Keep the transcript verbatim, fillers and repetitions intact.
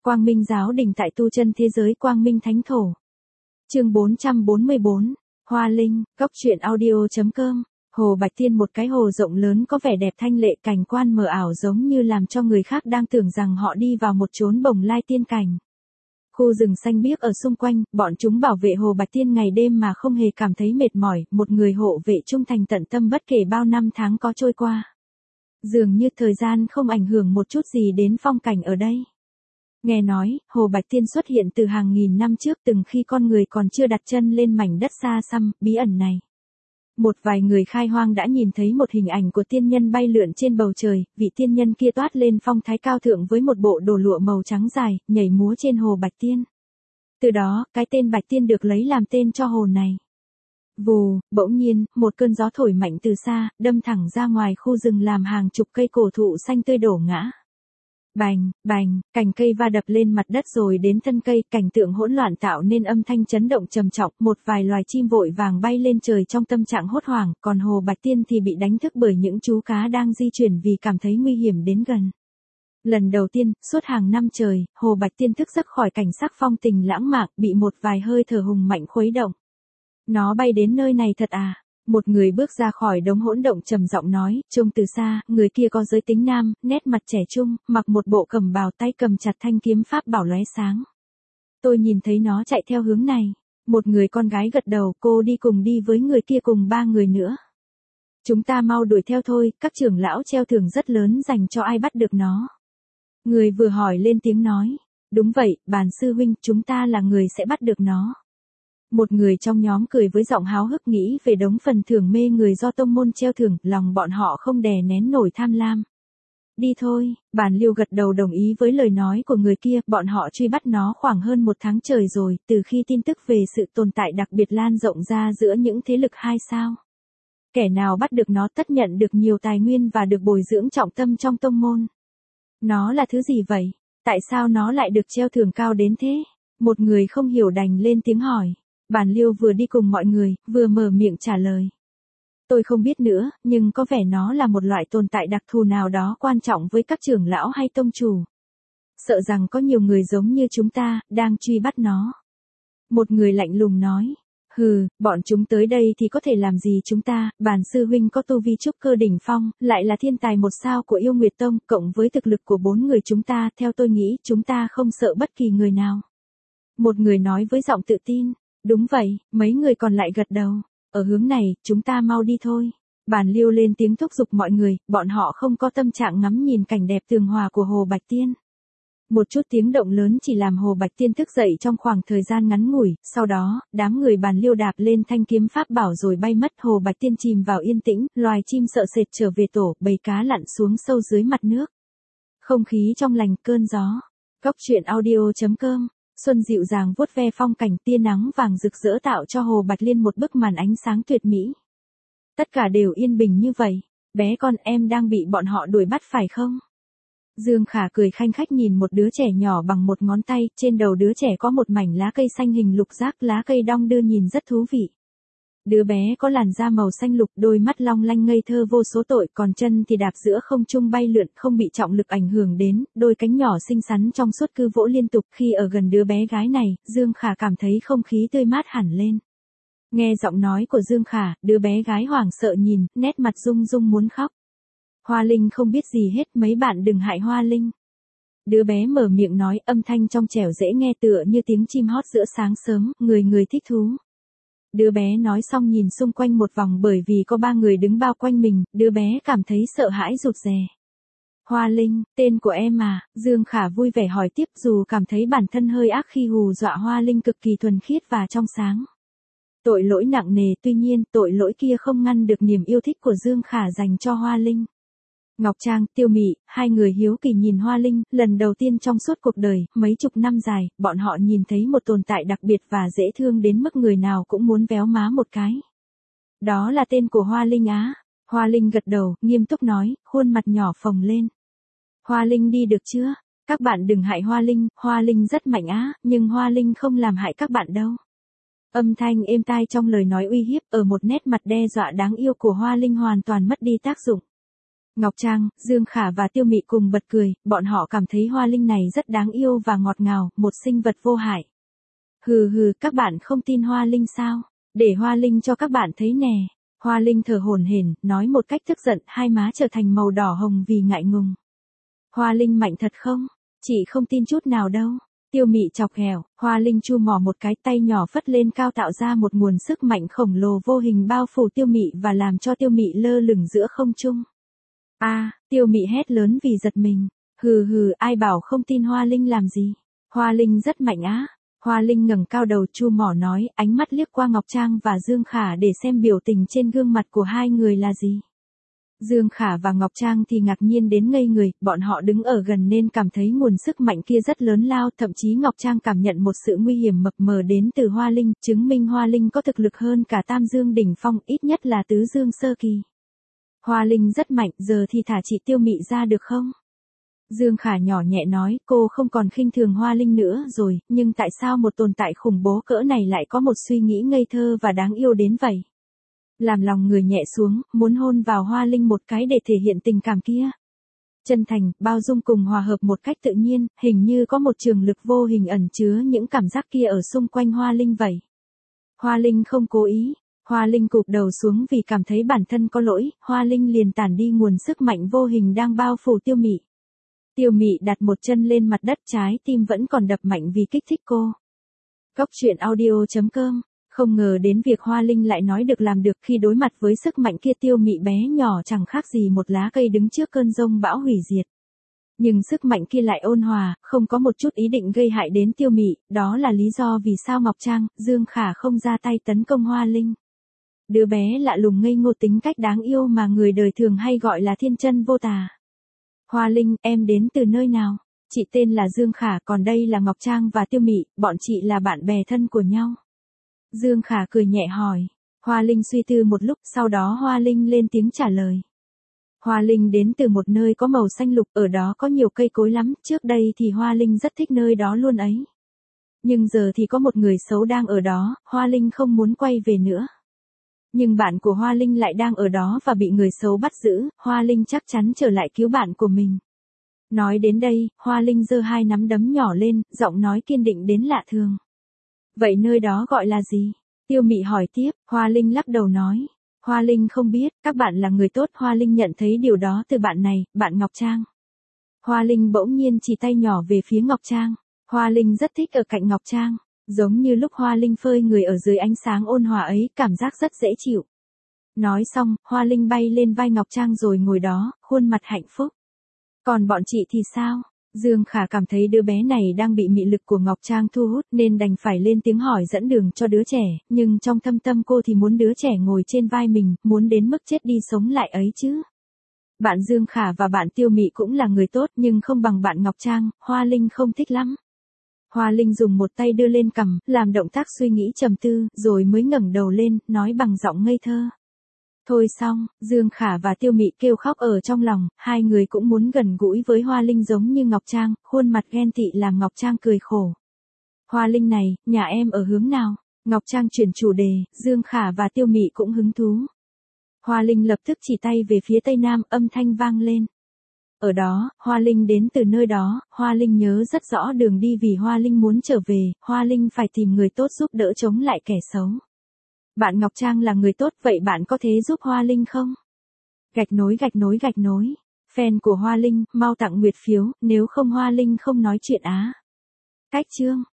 Quang Minh giáo đình tại tu chân thế giới Quang Minh Thánh Thổ. Chương bốn trăm bốn mươi bốn, Hoa Linh, góc truyện audio chấm com. Hồ Bạch Tiên, một cái hồ rộng lớn có vẻ đẹp thanh lệ, cảnh quan mờ ảo giống như làm cho người khác đang tưởng rằng họ đi vào một chốn bồng lai tiên cảnh. Khu rừng xanh biếc ở xung quanh, bọn chúng bảo vệ Hồ Bạch Tiên ngày đêm mà không hề cảm thấy mệt mỏi, một người hộ vệ trung thành tận tâm bất kể bao năm tháng có trôi qua. Dường như thời gian không ảnh hưởng một chút gì đến phong cảnh ở đây. Nghe nói, Hồ Bạch Tiên xuất hiện từ hàng nghìn năm trước, từng khi con người còn chưa đặt chân lên mảnh đất xa xăm, bí ẩn này. Một vài người khai hoang đã nhìn thấy một hình ảnh của tiên nhân bay lượn trên bầu trời, vị tiên nhân kia toát lên phong thái cao thượng với một bộ đồ lụa màu trắng dài, nhảy múa trên Hồ Bạch Tiên. Từ đó, cái tên Bạch Tiên được lấy làm tên cho hồ này. Vù, bỗng nhiên, một cơn gió thổi mạnh từ xa, đâm thẳng ra ngoài khu rừng làm hàng chục cây cổ thụ xanh tươi đổ ngã. Bành, bành, cành cây va đập lên mặt đất rồi đến thân cây, cảnh tượng hỗn loạn tạo nên âm thanh chấn động trầm trọng, một vài loài chim vội vàng bay lên trời trong tâm trạng hốt hoảng, còn Hồ Bạch Tiên thì bị đánh thức bởi những chú cá đang di chuyển vì cảm thấy nguy hiểm đến gần. Lần đầu tiên, suốt hàng năm trời, Hồ Bạch Tiên thức giấc khỏi cảnh sắc phong tình lãng mạn, bị một vài hơi thở hùng mạnh khuấy động. Nó bay đến nơi này thật à? Một người bước ra khỏi đống hỗn động trầm giọng nói, trông từ xa, người kia có giới tính nam, nét mặt trẻ trung, mặc một bộ cẩm bào, tay cầm chặt thanh kiếm pháp bảo lóe sáng. Tôi nhìn thấy nó chạy theo hướng này. Một người con gái gật đầu, cô đi cùng đi với người kia cùng ba người nữa. Chúng ta mau đuổi theo thôi, các trưởng lão treo thưởng rất lớn dành cho ai bắt được nó. Người vừa hỏi lên tiếng nói, đúng vậy, bàn sư huynh, chúng ta là người sẽ bắt được nó. Một người trong nhóm cười với giọng háo hức nghĩ về đống phần thưởng mê người do tông môn treo thưởng, lòng bọn họ không đè nén nổi tham lam. Đi thôi, Bàn Liêu gật đầu đồng ý với lời nói của người kia, bọn họ truy bắt nó khoảng hơn một tháng trời rồi, từ khi tin tức về sự tồn tại đặc biệt lan rộng ra giữa những thế lực hai sao. Kẻ nào bắt được nó tất nhận được nhiều tài nguyên và được bồi dưỡng trọng tâm trong tông môn. Nó là thứ gì vậy? Tại sao nó lại được treo thưởng cao đến thế? Một người không hiểu đành lên tiếng hỏi. Bàn Liêu vừa đi cùng mọi người, vừa mở miệng trả lời. Tôi không biết nữa, nhưng có vẻ nó là một loại tồn tại đặc thù nào đó quan trọng với các trưởng lão hay tông chủ. Sợ rằng có nhiều người giống như chúng ta, đang truy bắt nó. Một người lạnh lùng nói. Hừ, bọn chúng tới đây thì có thể làm gì chúng ta, Bàn sư huynh có tu vi trúc cơ đỉnh phong, lại là thiên tài một sao của Yêu Nguyệt Tông, cộng với thực lực của bốn người chúng ta, theo tôi nghĩ, chúng ta không sợ bất kỳ người nào. Một người nói với giọng tự tin. Đúng vậy, mấy người còn lại gật đầu. Ở hướng này, chúng ta mau đi thôi. Bàn Liêu lên tiếng thúc giục mọi người, bọn họ không có tâm trạng ngắm nhìn cảnh đẹp tường hòa của Hồ Bạch Tiên. Một chút tiếng động lớn chỉ làm Hồ Bạch Tiên thức dậy trong khoảng thời gian ngắn ngủi, sau đó, đám người Bàn Liêu đạp lên thanh kiếm pháp bảo rồi bay mất. Hồ Bạch Tiên chìm vào yên tĩnh, loài chim sợ sệt trở về tổ, bầy cá lặn xuống sâu dưới mặt nước. Không khí trong lành, cơn gió. Góc truyện audio chấm com. Xuân dịu dàng vuốt ve phong cảnh, tia nắng vàng rực rỡ tạo cho Hồ Bạch Liên một bức màn ánh sáng tuyệt mỹ. Tất cả đều yên bình như vậy. Bé con, em đang bị bọn họ đuổi bắt phải không? Dương Khả cười khanh khách nhìn một đứa trẻ nhỏ bằng một ngón tay, trên đầu đứa trẻ có một mảnh lá cây xanh hình lục giác, lá cây đong đưa nhìn rất thú vị. Đứa bé có làn da màu xanh lục, đôi mắt long lanh ngây thơ vô số tội, còn chân thì đạp giữa không trung bay lượn, không bị trọng lực ảnh hưởng đến, đôi cánh nhỏ xinh xắn trong suốt cứ vỗ liên tục. Khi ở gần đứa bé gái này, Dương Khả cảm thấy không khí tươi mát hẳn lên. Nghe giọng nói của Dương Khả, đứa bé gái hoảng sợ nhìn, nét mặt rung rung muốn khóc. Hoa Linh không biết gì hết, mấy bạn đừng hại Hoa Linh. Đứa bé mở miệng nói, âm thanh trong trẻo dễ nghe tựa như tiếng chim hót giữa sáng sớm, người người thích thú. Đứa bé nói xong nhìn xung quanh một vòng, bởi vì có ba người đứng bao quanh mình, đứa bé cảm thấy sợ hãi rụt rè. Hoa Linh, tên của em à? Dương Khả vui vẻ hỏi tiếp, dù cảm thấy bản thân hơi ác khi hù dọa Hoa Linh cực kỳ thuần khiết và trong sáng. Tội lỗi nặng nề, tuy nhiên, tội lỗi kia không ngăn được niềm yêu thích của Dương Khả dành cho Hoa Linh. Ngọc Trang, Tiêu Mị, hai người hiếu kỳ nhìn Hoa Linh, lần đầu tiên trong suốt cuộc đời, mấy chục năm dài, bọn họ nhìn thấy một tồn tại đặc biệt và dễ thương đến mức người nào cũng muốn véo má một cái. Đó là tên của Hoa Linh á? Hoa Linh gật đầu, nghiêm túc nói, khuôn mặt nhỏ phồng lên. Hoa Linh đi được chưa? Các bạn đừng hại Hoa Linh, Hoa Linh rất mạnh á, nhưng Hoa Linh không làm hại các bạn đâu. Âm thanh êm tai trong lời nói uy hiếp, ở một nét mặt đe dọa đáng yêu của Hoa Linh hoàn toàn mất đi tác dụng. Ngọc Trang, Dương Khả và Tiêu Mị cùng bật cười, bọn họ cảm thấy Hoa Linh này rất đáng yêu và ngọt ngào, một sinh vật vô hại. Hừ hừ, các bạn không tin Hoa Linh sao? Để Hoa Linh cho các bạn thấy nè. Hoa Linh thở hổn hển, nói một cách tức giận, hai má trở thành màu đỏ hồng vì ngại ngùng. Hoa Linh mạnh thật không? Chị không tin chút nào đâu. Tiêu Mị chọc ghẹo, Hoa Linh chu mỏ một cái, tay nhỏ phất lên cao tạo ra một nguồn sức mạnh khổng lồ vô hình bao phủ Tiêu Mị và làm cho Tiêu Mị lơ lửng giữa không trung. A, à, Tiêu Mị hét lớn vì giật mình. Hừ hừ, ai bảo không tin Hoa Linh làm gì? Hoa Linh rất mạnh á. Hoa Linh ngẩng cao đầu chu mỏ nói, ánh mắt liếc qua Ngọc Trang và Dương Khả để xem biểu tình trên gương mặt của hai người là gì. Dương Khả và Ngọc Trang thì ngạc nhiên đến ngây người, bọn họ đứng ở gần nên cảm thấy nguồn sức mạnh kia rất lớn lao, thậm chí Ngọc Trang cảm nhận một sự nguy hiểm mập mờ đến từ Hoa Linh, chứng minh Hoa Linh có thực lực hơn cả Tam Dương đỉnh phong, ít nhất là tứ dương sơ kỳ. Hoa Linh rất mạnh, giờ thì thả chị Tiêu Mị ra được không? Dương Khả nhỏ nhẹ nói, cô không còn khinh thường Hoa Linh nữa rồi, nhưng tại sao một tồn tại khủng bố cỡ này lại có một suy nghĩ ngây thơ và đáng yêu đến vậy? Làm lòng người nhẹ xuống, muốn hôn vào Hoa Linh một cái để thể hiện tình cảm kia. Chân thành, bao dung cùng hòa hợp một cách tự nhiên, hình như có một trường lực vô hình ẩn chứa những cảm giác kia ở xung quanh Hoa Linh vậy. Hoa Linh không cố ý. Hoa Linh cụp đầu xuống vì cảm thấy bản thân có lỗi, Hoa Linh liền tản đi nguồn sức mạnh vô hình đang bao phủ Tiêu Mị. Tiêu Mị đặt một chân lên mặt đất, trái tim vẫn còn đập mạnh vì kích thích cô. Cốc truyện audio chấm com. Không ngờ đến việc Hoa Linh lại nói được làm được, khi đối mặt với sức mạnh kia Tiêu Mị bé nhỏ chẳng khác gì một lá cây đứng trước cơn giông bão hủy diệt. Nhưng sức mạnh kia lại ôn hòa, không có một chút ý định gây hại đến Tiêu Mị, đó là lý do vì sao Ngọc Trang, Dương Khả không ra tay tấn công Hoa Linh. Đứa bé lạ lùng ngây ngô tính cách đáng yêu mà người đời thường hay gọi là thiên chân vô tà. Hoa Linh, em đến từ nơi nào? Chị tên là Dương Khả, còn đây là Ngọc Trang và Tiêu Mị, bọn chị là bạn bè thân của nhau. Dương Khả cười nhẹ hỏi. Hoa Linh suy tư một lúc, sau đó Hoa Linh lên tiếng trả lời. Hoa Linh đến từ một nơi có màu xanh lục, ở đó có nhiều cây cối lắm, trước đây thì Hoa Linh rất thích nơi đó luôn ấy. Nhưng giờ thì có một người xấu đang ở đó, Hoa Linh không muốn quay về nữa. Nhưng bạn của Hoa Linh lại đang ở đó và bị người xấu bắt giữ, Hoa Linh chắc chắn trở lại cứu bạn của mình. Nói đến đây, Hoa Linh giơ hai nắm đấm nhỏ lên, giọng nói kiên định đến lạ thường. Vậy nơi đó gọi là gì? Tiêu Mị hỏi tiếp, Hoa Linh lắc đầu nói. Hoa Linh không biết, các bạn là người tốt, Hoa Linh nhận thấy điều đó từ bạn này, bạn Ngọc Trang. Hoa Linh bỗng nhiên chỉ tay nhỏ về phía Ngọc Trang. Hoa Linh rất thích ở cạnh Ngọc Trang. Giống như lúc Hoa Linh phơi người ở dưới ánh sáng ôn hòa ấy, cảm giác rất dễ chịu. Nói xong, Hoa Linh bay lên vai Ngọc Trang rồi ngồi đó, khuôn mặt hạnh phúc. Còn bọn chị thì sao? Dương Khả cảm thấy đứa bé này đang bị mị lực của Ngọc Trang thu hút nên đành phải lên tiếng hỏi dẫn đường cho đứa trẻ, nhưng trong thâm tâm cô thì muốn đứa trẻ ngồi trên vai mình, muốn đến mức chết đi sống lại ấy chứ. Bạn Dương Khả và bạn Tiêu Mị cũng là người tốt nhưng không bằng bạn Ngọc Trang, Hoa Linh không thích lắm. Hoa Linh dùng một tay đưa lên cằm, làm động tác suy nghĩ trầm tư, rồi mới ngẩng đầu lên, nói bằng giọng ngây thơ. Thôi xong, Dương Khả và Tiêu Mị kêu khóc ở trong lòng, hai người cũng muốn gần gũi với Hoa Linh giống như Ngọc Trang, khuôn mặt ghen tị làm Ngọc Trang cười khổ. Hoa Linh này, nhà em ở hướng nào? Ngọc Trang chuyển chủ đề, Dương Khả và Tiêu Mị cũng hứng thú. Hoa Linh lập tức chỉ tay về phía tây nam, âm thanh vang lên. Ở đó, Hoa Linh đến từ nơi đó, Hoa Linh nhớ rất rõ đường đi vì Hoa Linh muốn trở về, Hoa Linh phải tìm người tốt giúp đỡ chống lại kẻ xấu. Bạn Ngọc Trang là người tốt, vậy bạn có thể giúp Hoa Linh không? Gạch nối gạch nối gạch nối. Fan của Hoa Linh, mau tặng nguyệt phiếu, nếu không Hoa Linh không nói chuyện á. Cách chương.